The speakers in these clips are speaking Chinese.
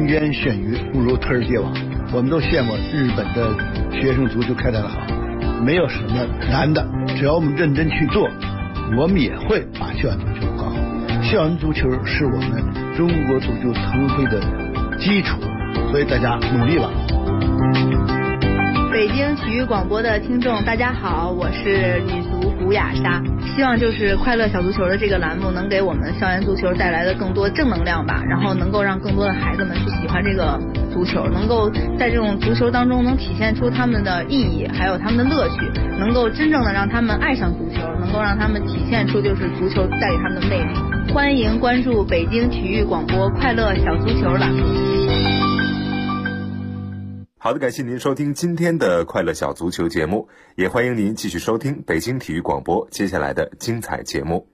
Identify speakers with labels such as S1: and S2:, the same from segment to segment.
S1: 人间鲜鱼不如特尔界网。我们都羡慕日本的学生足球开展的好，没有什么难的，只要我们认真去做，我们也会把校园足球搞好。校园足球是我们中国足球腾飞的基础，所以大家努力吧。
S2: 北京体育广播的听众大家好，我是女足古雅莎，希望就是快乐小足球的这个栏目能给我们校园足球带来的更多正能量吧，然后能够让更多的孩子们去喜欢这个足球，能够在这种足球当中能体现出他们的意义还有他们的乐趣，能够真正的让他们爱上足球，能够让他们体现出就是足球带给他们的魅力。欢迎关注北京体育广播快乐小足球栏目。
S3: 好的，感谢您收听今天的快乐小足球节目，也欢迎您继续收听北京体育广播接下来的精彩节目。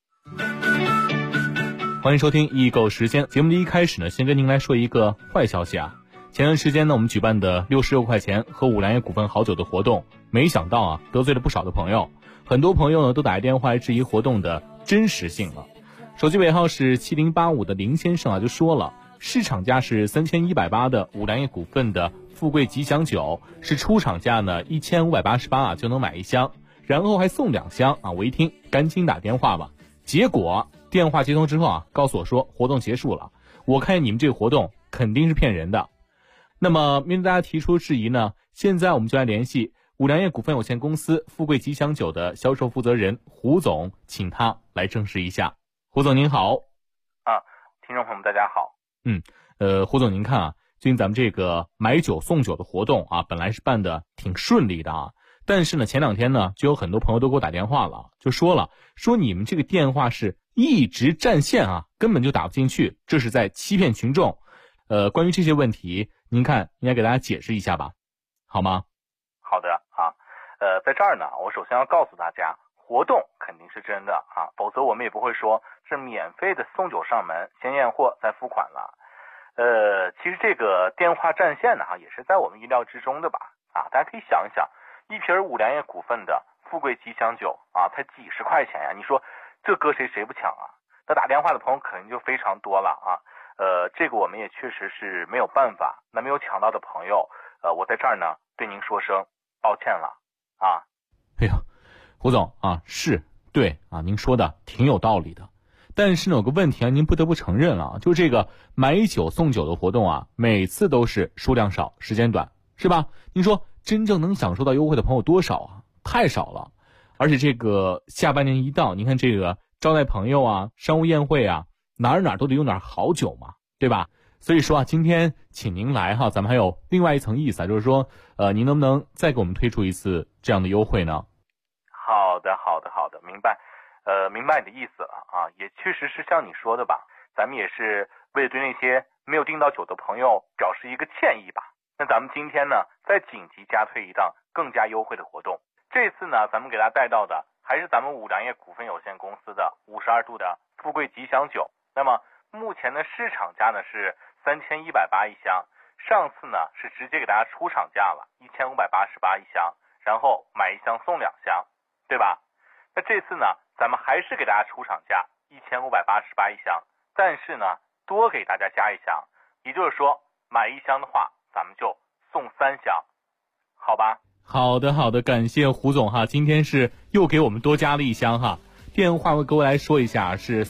S4: 欢迎收听易购时间。节目的一开始呢，先跟您来说一个坏消息啊。前段时间呢，我们举办的66块钱喝五粮液股份好酒的活动，没想到啊，得罪了不少的朋友。很多朋友呢都打来电话来质疑活动的真实性了。手机尾号是7085的林先生啊就说了，市场价是3180的五粮液股份的富贵吉祥酒是出厂价呢1588啊就能买一箱，然后还送2箱啊。我一听赶紧打电话吧，结果电话接通之后啊，告诉我说活动结束了。我看你们这个活动肯定是骗人的。那么面对大家提出质疑呢，现在我们就来联系五粮液股份有限公司富贵吉祥酒的销售负责人胡总，请他来证实一下。胡总您好。
S5: 听众朋友们大家好。
S4: 胡总您看啊，最近咱们这个买酒送酒的活动啊，本来是办的挺顺利的啊，但是呢前2天呢就有很多朋友都给我打电话了，就说你们这个电话是一直占线啊，根本就打不进去，这是在欺骗群众。关于这些问题，您看应该给大家解释一下吧，好吗？
S5: 好的啊，在这儿呢，我首先要告诉大家，活动肯定是真的啊，否则我们也不会说是免费的送酒上门，先验货再付款了。其实这个电话占线呢也是在我们意料之中的吧啊，大家可以想一想，一瓶五粮液股份的富贵吉祥酒啊，才几十块钱呀，你说这搁谁不抢啊？那打电话的朋友肯定就非常多了啊。这个我们也确实是没有办法。那没有抢到的朋友，我在这儿呢对您说声抱歉了啊。
S4: 哎呀，胡总啊，是对啊，您说的挺有道理的。但是呢有个问题啊，您不得不承认啊，就这个买酒送酒的活动啊，每次都是数量少时间短，是吧？您说真正能享受到优惠的朋友多少啊？太少了。而且这个下半年一到，您看这个招待朋友啊，商务宴会啊，哪儿都得用点好酒嘛，对吧？所以说啊，今天请您来哈，咱们还有另外一层意思啊，就是说您能不能再给我们推出一次这样的优惠呢？
S5: 好的，明白。明白你的意思了啊，也确实是像你说的吧，咱们也是为了对那些没有订到酒的朋友表示一个歉意吧。那咱们今天呢，再紧急加推一档更加优惠的活动。这次呢，咱们给大家带到的还是咱们五粮液股份有限公司的52度的富贵吉祥酒。那么目前的市场价呢是3180一箱，上次呢是直接给大家出厂价了1588一箱，然后买1箱送2箱，对吧？那这次呢，咱们还是给大家出厂价1588一箱，但是呢，多给大家加1箱，也就是说，买1箱的话，咱们就送3箱，好吧？
S4: 好的，感谢胡总哈，今天是又给我们多加了1箱哈。电话我给我来说一下，是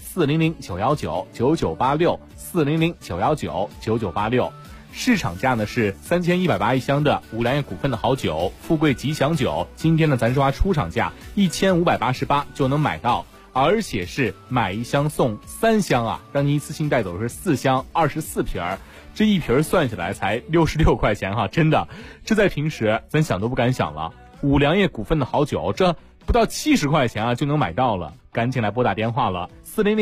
S4: 400-919-9986，400-919-9986。市场价呢是3180一箱的五粮液股份的好酒富贵吉祥酒，今天呢咱说出厂价1588就能买到，而且是买1箱送3箱啊，让您一次性带走的是4箱24瓶，这一瓶算下来才66块钱哈，真的，这在平时咱想都不敢想了。五粮液股份的好酒，这不到70块钱啊就能买到了，赶紧来拨打电话了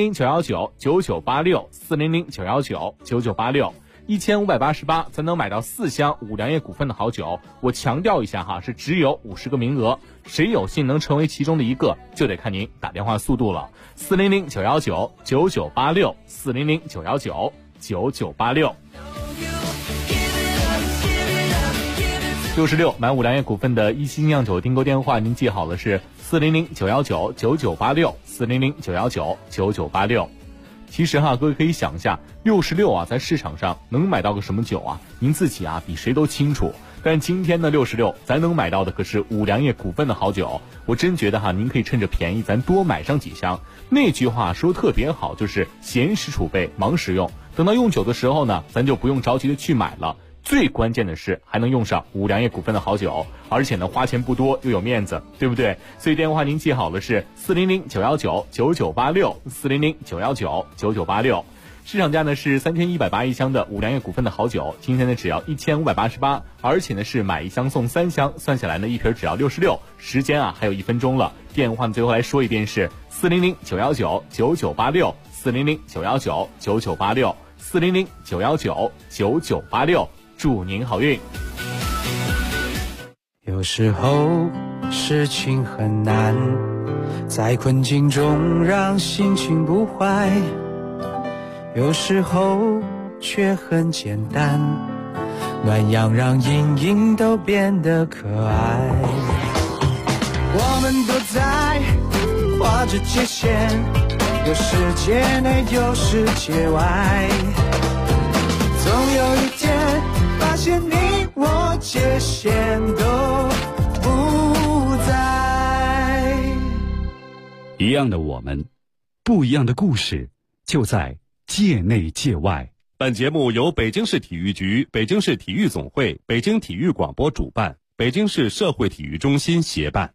S4: ，400-919-9986，400-919-9986，1588才能买到4箱五粮液股份的好酒。我强调一下哈，是只有50个名额，谁有幸能成为其中的一个，就得看您打电话速度了。400-919-9986，400-919-9986。66买五粮液股份的一星酿酒订购电话，您记好了是400-919-9986，400-919-9986。 其实哈，各位可以想一下，66啊，在市场上能买到个什么酒啊？您自己啊比谁都清楚。但今天的66，咱能买到的可是五粮液股份的好酒。我真觉得哈，您可以趁着便宜，咱多买上几箱。那句话说特别好，就是闲时储备，忙时用。等到用酒的时候呢，咱就不用着急的去买了。最关键的是还能用上五粮液股份的好酒，而且呢花钱不多又有面子，对不对？所以电话您记好了，是400-919-9986，400-919-9986。市场价呢是3180一箱的五粮液股份的好酒，今天呢只要1588，而且呢是买一箱送3箱，算下来呢一瓶只要66。时间啊还有1分钟了，电话呢最后来说一遍是400-919-9986，400-919-9986，400-919-9986。祝您好运。
S6: 有时候事情很难，在困境中让心情不坏，有时候却很简单，暖阳让阴影都变得可爱。我们都在画着界限，有世界内有世界外，总有一天发现你我界限都不在。
S7: 一样的我们，不一样的故事，就在界内界外。
S8: 本节目由北京市体育局、北京市体育总会、北京体育广播主办，北京市社会体育中心协办。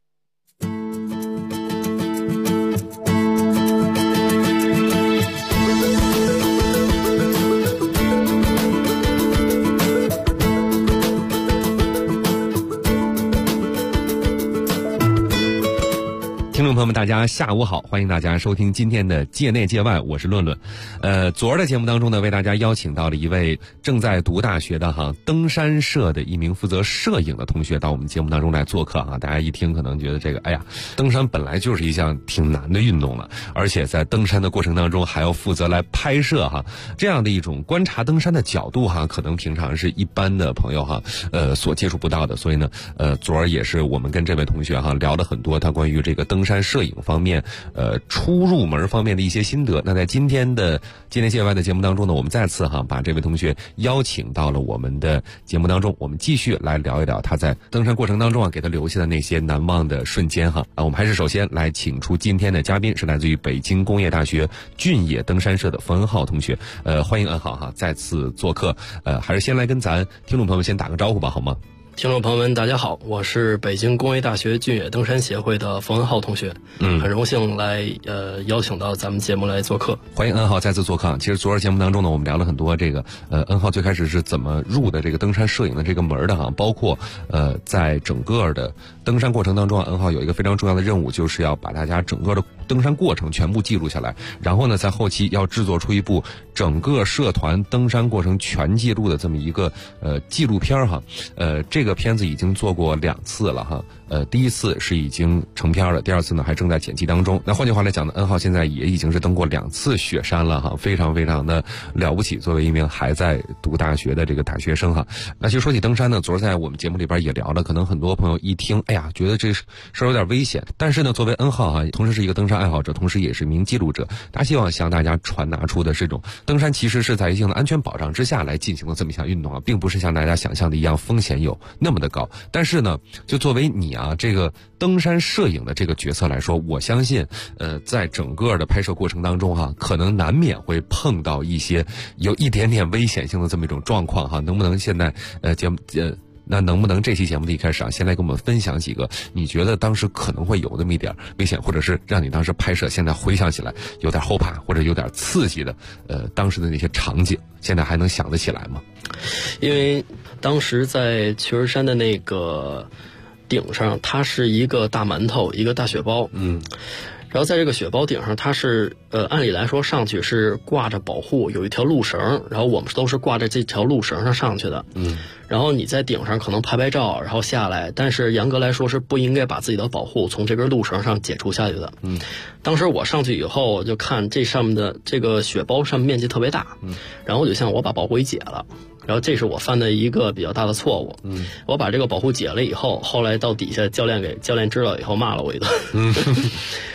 S9: 听众朋友们，大家下午好，欢迎大家收听今天的界内界外，我是论论。昨儿的节目当中呢，为大家邀请到了一位正在读大学的登山社的一名负责摄影的同学到我们节目当中来做客大家一听可能觉得这个，登山本来就是一项挺难的运动了，而且在登山的过程当中还要负责来拍摄这样的一种观察登山的角度可能平常是一般的朋友所接触不到的。所以呢，昨儿也是我们跟这位同学聊了很多他关于这个登山摄影方面初入门方面的一些心得。那在今天的界内界外的节目当中呢，我们再次把这位同学邀请到了我们的节目当中，我们继续来聊一聊他在登山过程当中给他留下的那些难忘的瞬间我们还是首先来请出今天的嘉宾，是来自于北京工业大学俊野登山社的冯恩浩同学。欢迎恩浩再次做客。还是先来跟咱听众朋友们先打个招呼吧，好吗？
S10: 听众朋友们大家好，我是北京工业大学俊野登山协会的冯恩浩同学。很荣幸来邀请到咱们节目来做客。
S9: 欢迎恩浩再次做客。其实昨儿节目当中呢，我们聊了很多这个恩浩最开始是怎么入的这个登山摄影的这个门的包括在整个的登山过程当中恩浩有一个非常重要的任务，就是要把大家整个的登山过程全部记录下来，然后呢在后期要制作出一部整个社团登山过程全记录的这么一个纪录片这个片子已经做过2次了第一次是已经成片了，第2次呢还正在剪辑当中。那换句话来讲呢，恩浩现在也已经是登过2次雪山了非常非常的了不起，作为一名还在读大学的这个大学生那其实说起登山呢，昨儿在我们节目里边也聊了，可能很多朋友一听觉得这事儿有点危险，但是呢作为恩浩同时是一个登山爱好者，同时也是名记录者，他希望向大家传达出的是这种登山其实是在一定的安全保障之下来进行的这么一项运动并不是像大家想象的一样风险有那么的高。但是呢就作为你这个登山摄影的这个角色来说，我相信在整个的拍摄过程当中可能难免会碰到一些有一点点危险性的这么一种状况能不能现在那能不能这期节目的一开始先来跟我们分享几个你觉得当时可能会有那么一点危险，或者是让你当时拍摄现在回想起来有点后怕或者有点刺激的当时的那些场景，现在还能想得起来吗？
S10: 因为当时在曲儿山的那个顶上，它是一个大馒头，一个大雪包然后在这个雪包顶上，它是按理来说上去是挂着保护，有一条路绳，然后我们都是挂在这条路绳上上去的然后你在顶上可能拍照然后下来，但是严格来说是不应该把自己的保护从这根路绳上解除下去的当时我上去以后，我就看这上面的这个雪包上面面积特别大然后我就想我把保护给解了，然后这是我犯的一个比较大的错误我把这个保护解了以后，后来到底下教练知道以后骂了我一顿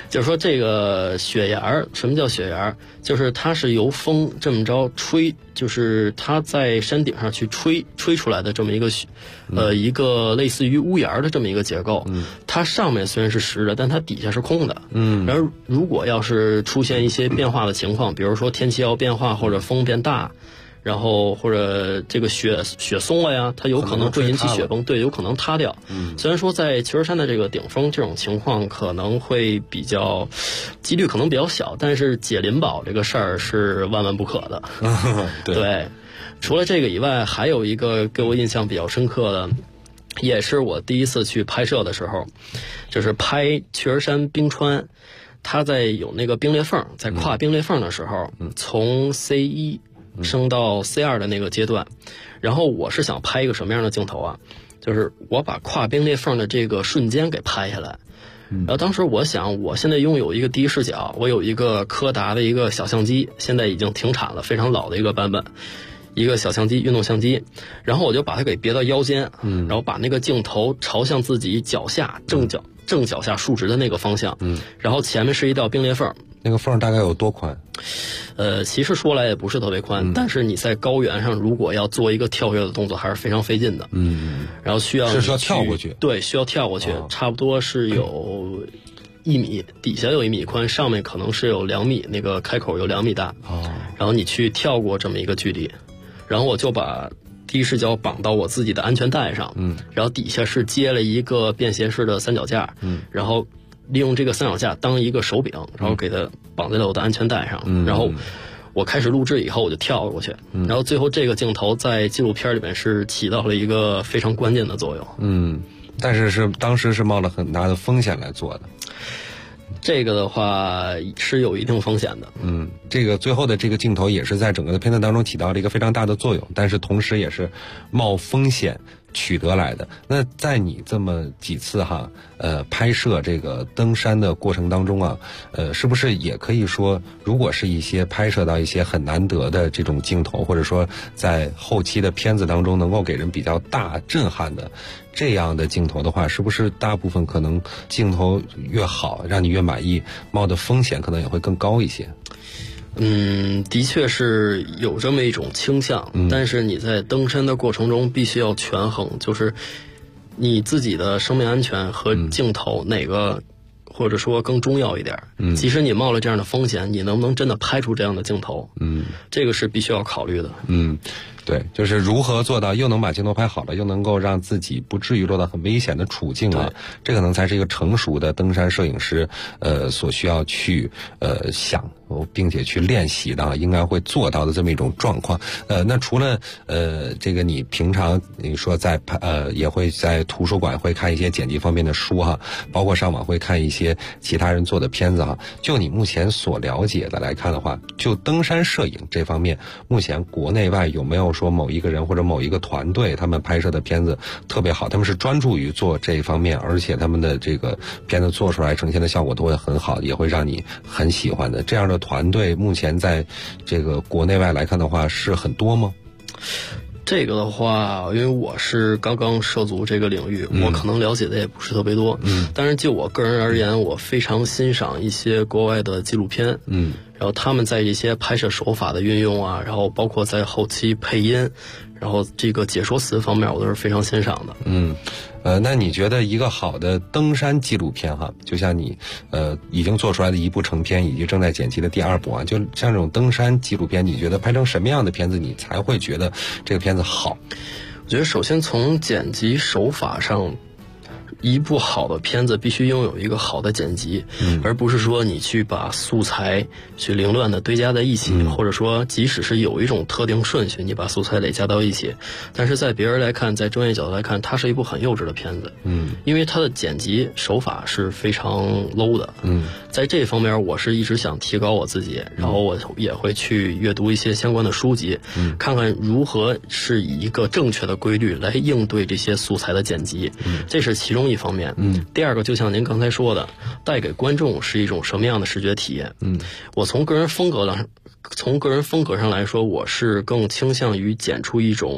S10: 就是说这个雪沿，什么叫雪沿？就是它是由风这么着吹，就是它在山顶上去吹出来的这么一个一个类似于屋檐的这么一个结构。它上面虽然是实的，但它底下是空的。然后如果要是出现一些变化的情况，比如说天气要变化或者风变大，然后或者这个雪松了呀，它有可能会引起雪崩，对，有可能塌掉。虽然说在奇尔山的这个顶峰，这种情况可能会比较几率可能比较小，但是解林堡这个事儿是万万不可的。对，除了这个以外，还有一个给我印象比较深刻的，也是我第一次去拍摄的时候，就是拍奇尔山冰川，它在有那个冰裂缝，在跨冰裂缝的时候，从 C1升到 C2的那个阶段，然后我是想拍一个什么样的镜头啊？就是我把跨冰裂缝的这个瞬间给拍下来。然后当时我想，我现在拥有一个第一视角，我有一个柯达的一个小相机，现在已经停产了，非常老的一个版本，一个小相机，运动相机。然后我就把它给别到腰间，然后把那个镜头朝向自己脚下正脚下竖直的那个方向，然后前面是一道冰裂缝。
S9: 那个缝大概有多宽？
S10: 其实说来也不是特别宽，但是你在高原上如果要做一个跳跃的动作，还是非常费劲的。然后需要
S9: 跳过去，
S10: 对，需要跳过去，差不多是有1米，底下有1米宽，上面可能是有2米，那个开口有2米大。然后你去跳过这么一个距离，然后我就把第一视角绑到我自己的安全带上，然后底下是接了一个便携式的三脚架，然后利用这个三脚架当一个手柄，然后给它绑在了我的安全带上，然后我开始录制以后我就跳过去，然后最后这个镜头在纪录片里面是起到了一个非常关键的作用。
S9: 但是当时是冒了很大的风险来做的。
S10: 这个的话是有一定风险的。
S9: 这个最后的这个镜头也是在整个的片段当中起到了一个非常大的作用，但是同时也是冒风险取得来的。那在你这么几次拍摄这个登山的过程当中啊，是不是也可以说，如果是一些拍摄到一些很难得的这种镜头，或者说在后期的片子当中能够给人比较大震撼的这样的镜头的话，是不是大部分可能镜头越好，让你越满意，冒的风险可能也会更高一些？
S10: 的确是有这么一种倾向，但是你在登山的过程中必须要权衡，就是你自己的生命安全和镜头哪个或者说更重要一点。即使你冒了这样的风险，你能不能真的拍出这样的镜头？这个是必须要考虑的。
S9: 对，就是如何做到又能把镜头拍好了，又能够让自己不至于落到很危险的处境啊，这可能才是一个成熟的登山摄影师所需要去想并且去练习的应该会做到的这么一种状况。那除了这个你平常你说在也会在图书馆会看一些剪辑方面的书包括上网会看一些其他人做的片子就你目前所了解的来看的话，就登山摄影这方面，目前国内外有没有说某一个人或者某一个团队他们拍摄的片子特别好，他们是专注于做这一方面，而且他们的这个片子做出来呈现的效果都会很好，也会让你很喜欢的这样的团队，目前在这个国内外来看的话是很多吗？
S10: 这个的话，因为我是刚刚涉足这个领域，我可能了解的也不是特别多。但是就我个人而言，我非常欣赏一些国外的纪录片。然后他们在一些拍摄手法的运用然后包括在后期配音，然后这个解说词方面，我都是非常欣赏的。
S9: 那你觉得一个好的登山纪录片就像你已经做出来的一部成片，以及正在剪辑的第2部就像这种登山纪录片，你觉得拍成什么样的片子你才会觉得这个片子好？
S10: 我觉得首先从剪辑手法上，一部好的片子必须拥有一个好的剪辑，而不是说你去把素材去凌乱的堆加在一起，或者说即使是有一种特定顺序，你把素材累加到一起，但是在别人来看，在专业角度来看，它是一部很幼稚的片子。因为它的剪辑手法是非常 low 的。在这方面我是一直想提高我自己，然后我也会去阅读一些相关的书籍，看看如何是以一个正确的规律来应对这些素材的剪辑，这是其中一方面。第二个就像您刚才说的，带给观众是一种什么样的视觉体验。我从个人风格上来说，我是更倾向于剪出一种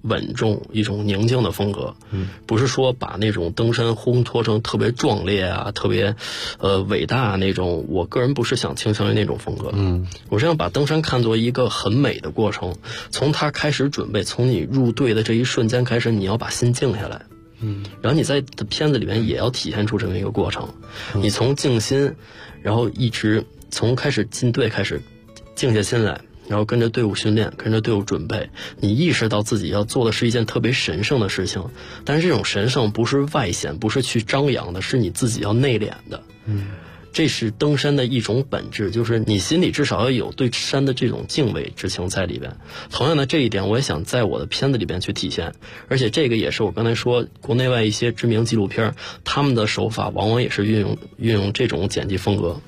S10: 稳重、一种宁静的风格。不是说把那种登山烘托成特别壮烈啊、特别伟大那种。我个人不是想倾向于那种风格。我是想把登山看作一个很美的过程，从它开始准备，从你入队的这一瞬间开始，你要把心静下来。然后你在片子里面也要体现出这么一个过程。你从静心，然后一直从开始进队开始静下心来，然后跟着队伍训练，跟着队伍准备，你意识到自己要做的是一件特别神圣的事情，但是这种神圣不是外显，不是去张扬的，是你自己要内敛的。这是登山的一种本质，就是你心里至少要有对山的这种敬畏之情在里边。同样的这一点我也想在我的片子里边去体现，而且这个也是我刚才说国内外一些知名纪录片他们的手法往往也是运用这种剪辑风格。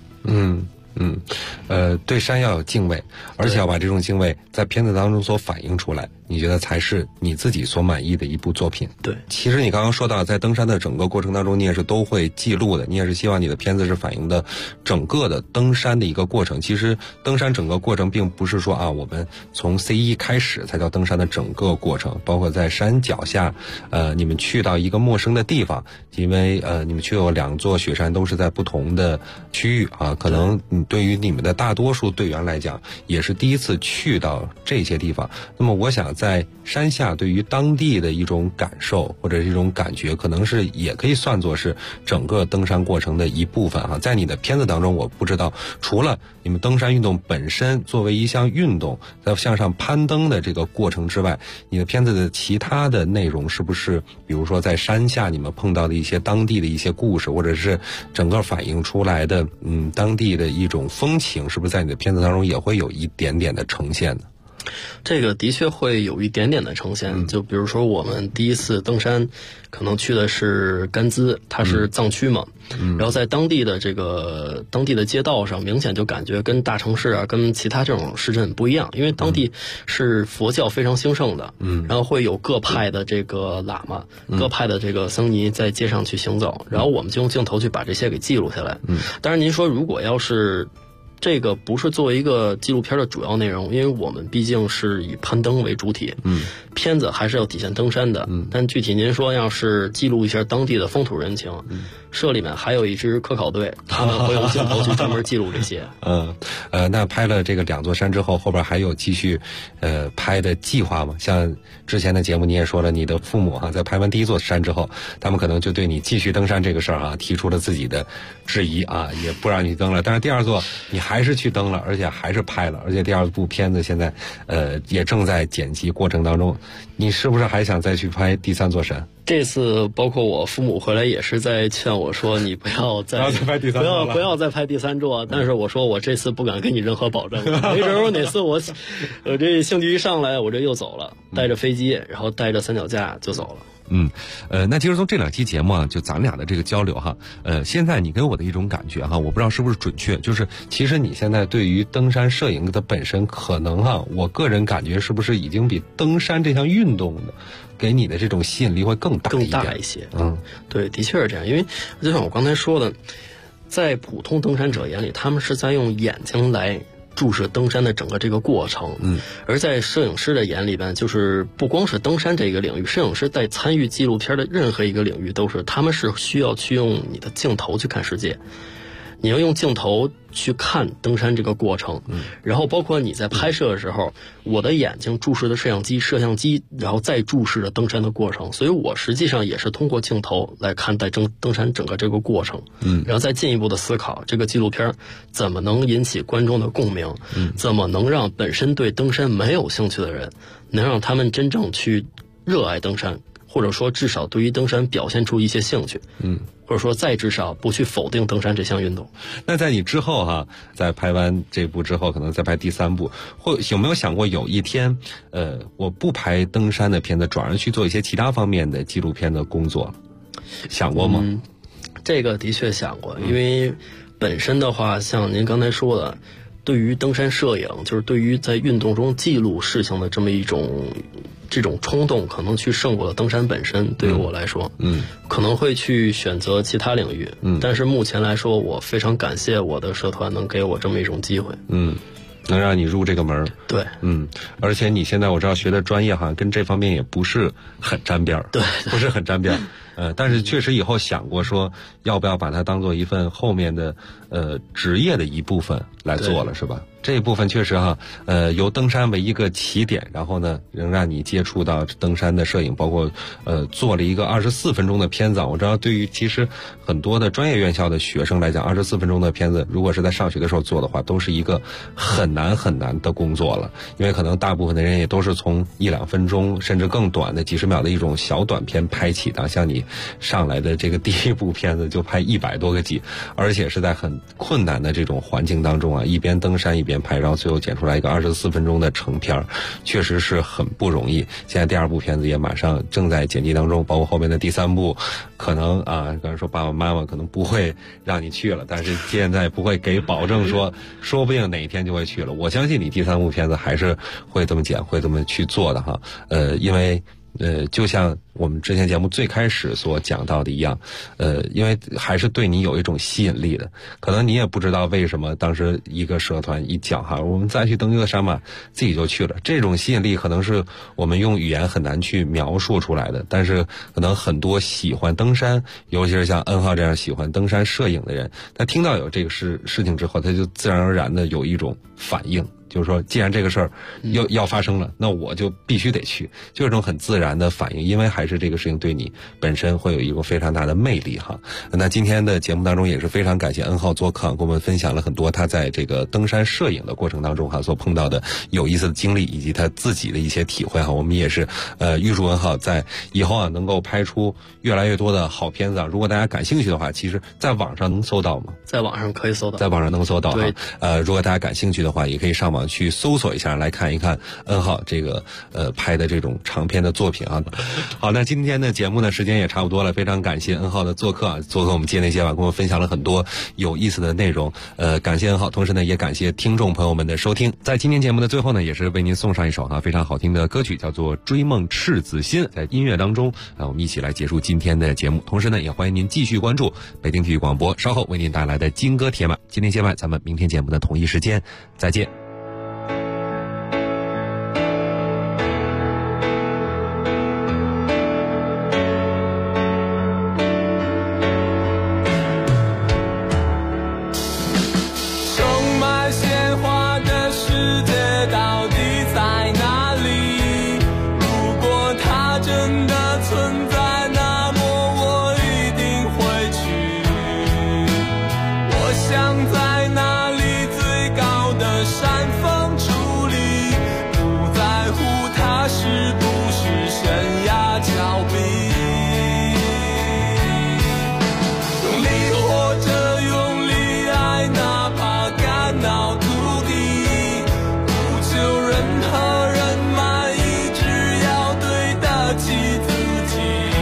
S9: 对山要有敬畏，而且要把这种敬畏在片子当中所反映出来，你觉得才是你自己所满意的一部作品。
S10: 对，
S9: 其实你刚刚说到在登山的整个过程当中，你也是都会记录的，你也是希望你的片子是反映的整个的登山的一个过程。其实登山整个过程并不是说我们从 C1 开始才叫登山的整个过程，包括在山脚下你们去到一个陌生的地方，因为你们去有2座雪山都是在不同的区域可能对于你们的大多数队员来讲也是第一次去到这些地方。那么我想在山下对于当地的一种感受或者是一种感觉，可能是也可以算作是整个登山过程的一部分在你的片子当中，我不知道除了你们登山运动本身作为一项运动在向上攀登的这个过程之外，你的片子的其他的内容是不是比如说在山下你们碰到的一些当地的一些故事，或者是整个反映出来的当地的一种风情，是不是在你的片子当中也会有一点点的呈现呢？
S10: 这个的确会有一点点的呈现，就比如说我们第一次登山可能去的是甘孜，它是藏区嘛，然后在当地的街道上明显就感觉跟大城市跟其他这种市镇不一样，因为当地是佛教非常兴盛的，然后会有各派的这个喇嘛，各派的这个僧尼在街上去行走，然后我们就用镜头去把这些给记录下来。当然您说如果要是这个不是作为一个纪录片的主要内容，因为我们毕竟是以攀登为主体，片子还是要体现登山的，但具体您说要是记录一下当地的风土人情，社里面还有一支科考队，他们会用镜头去专门记录这些。
S9: 那拍了这个2座山之后，后边还有继续拍的计划吗？像之前的节目你也说了，你的父母在拍完第1座山之后，他们可能就对你继续登山这个事儿提出了自己的质疑也不让你登了。但是第2座你还是去登了，而且还是拍了，而且第2部片子现在也正在剪辑过程当中，你是不是还想再去拍第3座山？
S10: 这次包括我父母回来也是在劝我说，你不要再
S9: 拍第3座了，
S10: 不要再拍第3座。但是我说我这次不敢给你任何保证，没准我哪次我这兴趣一上来，我这又走了，带着飞机，然后带着3脚架就走了。
S9: 那其实从这2期节目就咱俩的这个交流现在你给我的一种感觉我不知道是不是准确，就是其实你现在对于登山摄影的本身可能我个人感觉是不是已经比登山这项运动的给你的这种吸引力会更大
S10: 一些。对，的确是这样，因为就像我刚才说的，在普通登山者眼里，他们是在用眼睛来注视登山的整个这个过程，而在摄影师的眼里边，就是不光是登山这个领域，摄影师在参与纪录片的任何一个领域都是，他们是需要去用你的镜头去看世界，你要用镜头去看登山这个过程，然后包括你在拍摄的时候，我的眼睛注视的摄像机，然后再注视的登山的过程，所以我实际上也是通过镜头来看待登山整个这个过程，然后再进一步的思考这个纪录片怎么能引起观众的共鸣，怎么能让本身对登山没有兴趣的人，能让他们真正去热爱登山，或者说至少对于登山表现出一些兴趣，或者说再至少不去否定登山这项运动。
S9: 那在你之后在拍完这部之后，可能再拍第3部，或有没有想过有一天我不拍登山的片子，转而去做一些其他方面的纪录片的工作，想过吗？
S10: 这个的确想过，因为本身的话像您刚才说的，对于登山摄影，就是对于在运动中记录事情的这么一种这种冲动，可能去胜过了登山本身。对于我来说，可能会去选择其他领域，但是目前来说，我非常感谢我的社团能给我这么一种机会。
S9: 能让你入这个门。
S10: 对，
S9: 而且你现在我知道学的专业好像跟这方面也不是很沾边儿，
S10: 对，
S9: 不是很沾边儿。但是确实以后想过说要不要把它当做一份后面的职业的一部分来做了，是吧？这一部分确实哈，由登山为一个起点，然后呢，能让你接触到登山的摄影，包括做了一个24分钟的片子。我知道对于其实很多的专业院校的学生来讲，24分钟的片子，如果是在上学的时候做的话，都是一个很难很难的工作了，因为可能大部分的人也都是从1-2分钟甚至更短的几十秒的一种小短片拍起的，像你上来的这个第一部片子就拍100多个集，而且是在很困难的这种环境当中啊，一边登山一边拍，然后最后剪出来一个24分钟的成片，确实是很不容易。现在第2部片子也马上正在剪辑当中，包括后面的第3部，可能刚才说爸爸妈妈可能不会让你去了，但是现在不会给保证说不定哪一天就会去了。我相信你第3部片子还是会这么剪，会这么去做的哈。因为就像我们之前节目最开始所讲到的一样，因为还是对你有一种吸引力的，可能你也不知道为什么当时一个社团一讲哈，我们再去登这个山吧，自己就去了。这种吸引力可能是我们用语言很难去描述出来的，但是可能很多喜欢登山，尤其是像恩浩这样喜欢登山摄影的人，他听到有这个事情之后，他就自然而然的有一种反应。就是说既然这个事儿要发生了，那我就必须得去，就这种很自然的反应，因为还是这个事情对你本身会有一个非常大的魅力哈。那今天的节目当中也是非常感谢恩浩做客，跟我们分享了很多他在这个登山摄影的过程当中所碰到的有意思的经历，以及他自己的一些体会哈。我们也是预祝恩浩在以后能够拍出越来越多的好片子。如果大家感兴趣的话，其实在网上能搜到吗？
S10: 在网上可以搜到，
S9: 在网上能搜到哈。
S10: 对，
S9: 如果大家感兴趣的话，也可以上网去搜索一下，来看一看恩浩这个拍的这种长篇的作品啊。好，那今天的节目呢时间也差不多了，非常感谢恩浩的做客我们界内街晚，跟我们分享了很多有意思的内容。感谢恩浩，同时呢也感谢听众朋友们的收听。在今天节目的最后呢，也是为您送上一首非常好听的歌曲，叫做《追梦赤子心》。在音乐当中我们一起来结束今天的节目。同时呢，也欢迎您继续关注北京体育广播稍后为您带来的金歌铁马。今天节目咱们明天节目的同一时间再见。
S11: 任何人满意，只要对得起自己。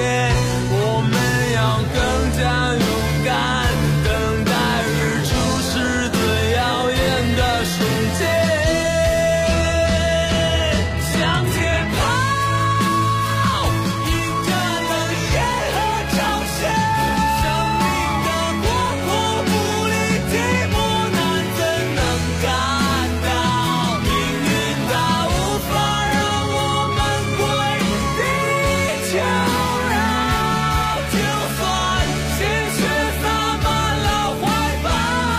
S11: 我们要更加勇敢，等待日出是最耀眼的瞬间。向前跑，迎着冷眼和嘲笑，生命的广阔不离寂寞难怎能看到？命运它无法让我们归地求饶，就算鲜血洒满了怀抱，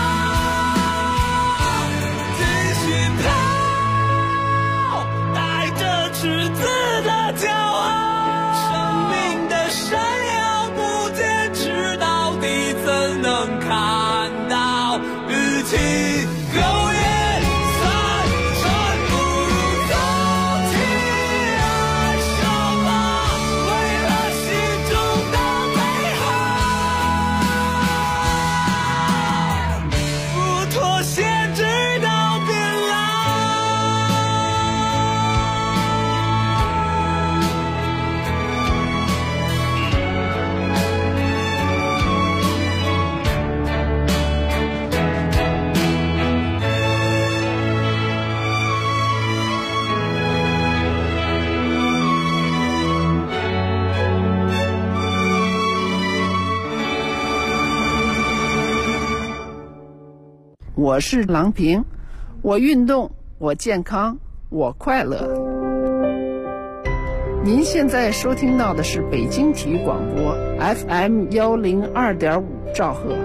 S11: 继续跑，带着赤子的骄傲。生命的闪耀不坚持到底，怎能看到？与其苟延残喘，不如走起来，烧吧，为了心中的美好，不妥协直到变老。
S12: 我是郎平，我运动，我健康，我快乐。您现在收听到的是北京体育广播 FM102.5兆赫。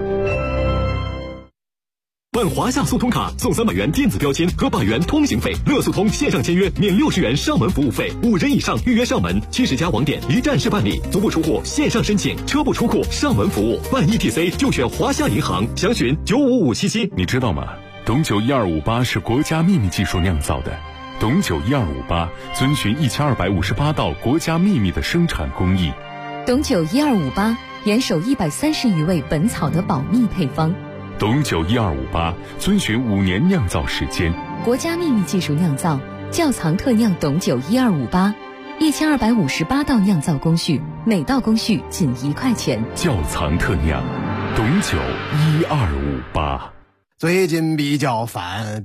S13: 办华夏速通卡送300元电子标签和100元通行费，乐速通线上签约免60元上门服务费，5人以上预约上门，70家网点一站式办理，足不出户线上申请，车不出库上门服务，办 ETC 就选华夏银行，详询95577。
S14: 你知道吗？董酒12588是国家秘密技术酿造的，董酒12588遵循1258道国家秘密的生产工艺。
S15: 董酒1258严守130余味本草的保密配方。
S14: 董酒12588遵循5年酿造时间，
S15: 国家秘密技术酿造，窖藏特酿董酒12588，1258道酿造工序，每道工序仅1块钱。
S14: 窖藏特酿，董酒12588。
S16: 最近比较烦，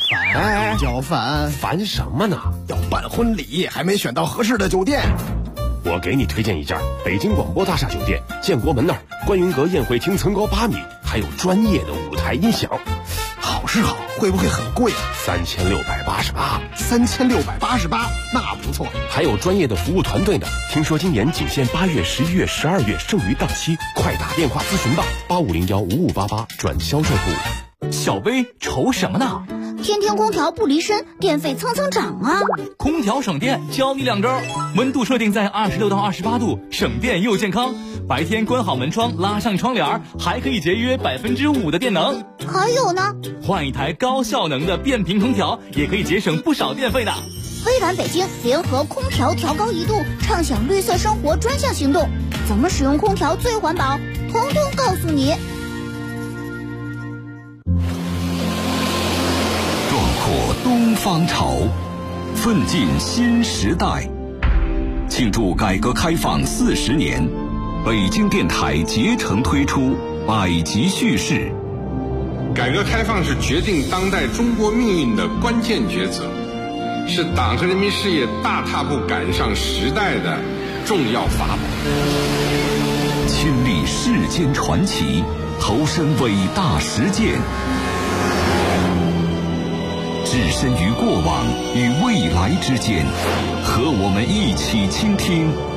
S17: 烦什么呢？
S16: 要办婚礼，还没选到合适的酒店。
S17: 我给你推荐一家北京广播大厦酒店，建国门那儿，观云阁宴会厅层高8米，还有专业的舞台音响。
S16: 好是好，会不会很贵
S17: ？3688。
S16: 3688，那不错。
S17: 还有专业的服务团队呢。听说今年仅限8月、11月、12月，剩余档期，快打电话咨询吧，85015588转销售部。
S18: 小薇愁什么呢？
S19: 天天空调不离身，电费蹭蹭涨啊！
S18: 空调省电，教你2招：温度设定在26到28度，省电又健康。白天关好门窗，拉上窗帘，还可以节约5%的电能。
S19: 还有呢，
S18: 换一台高效能的变频空调，也可以节省不少电费的。
S19: 微软北京联合空调调高1度，畅享绿色生活专项行动，怎么使用空调最环保，统统告诉你。
S20: 东方潮，奋进新时代。庆祝改革开放40年，北京电台竭诚推出百集叙事。
S21: 改革开放是决定当代中国命运的关键抉择，是党和人民事业大踏步赶上时代的重要法宝。
S20: 亲历世间传奇，投身伟大实践，置身于过往与未来之间，和我们一起倾听